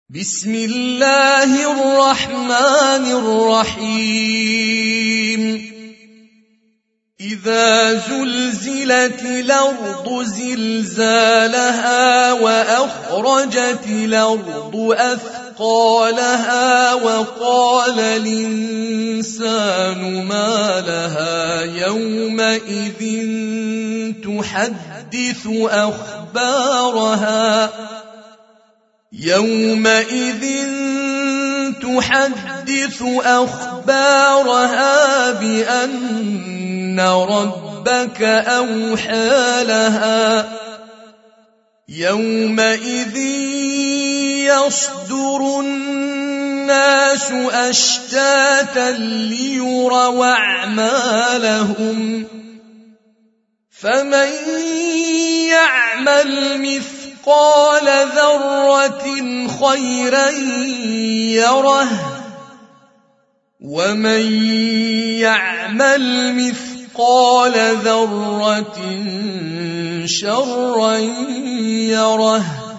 بسم الله الرحمن الرحيم إذا زلزلت الأرض زلزالها وأخرجت الأرض أثقالها وقال الإنسان ما لها يومئذ تحدث أخبارها بأن ربك أوحى لها يومئذ يصدر الناس أشتاتا ليروا أعمالهم فمن يعمل مثقال ذرة خيرا يره ومن يعمل مثقال ذرة شرا يره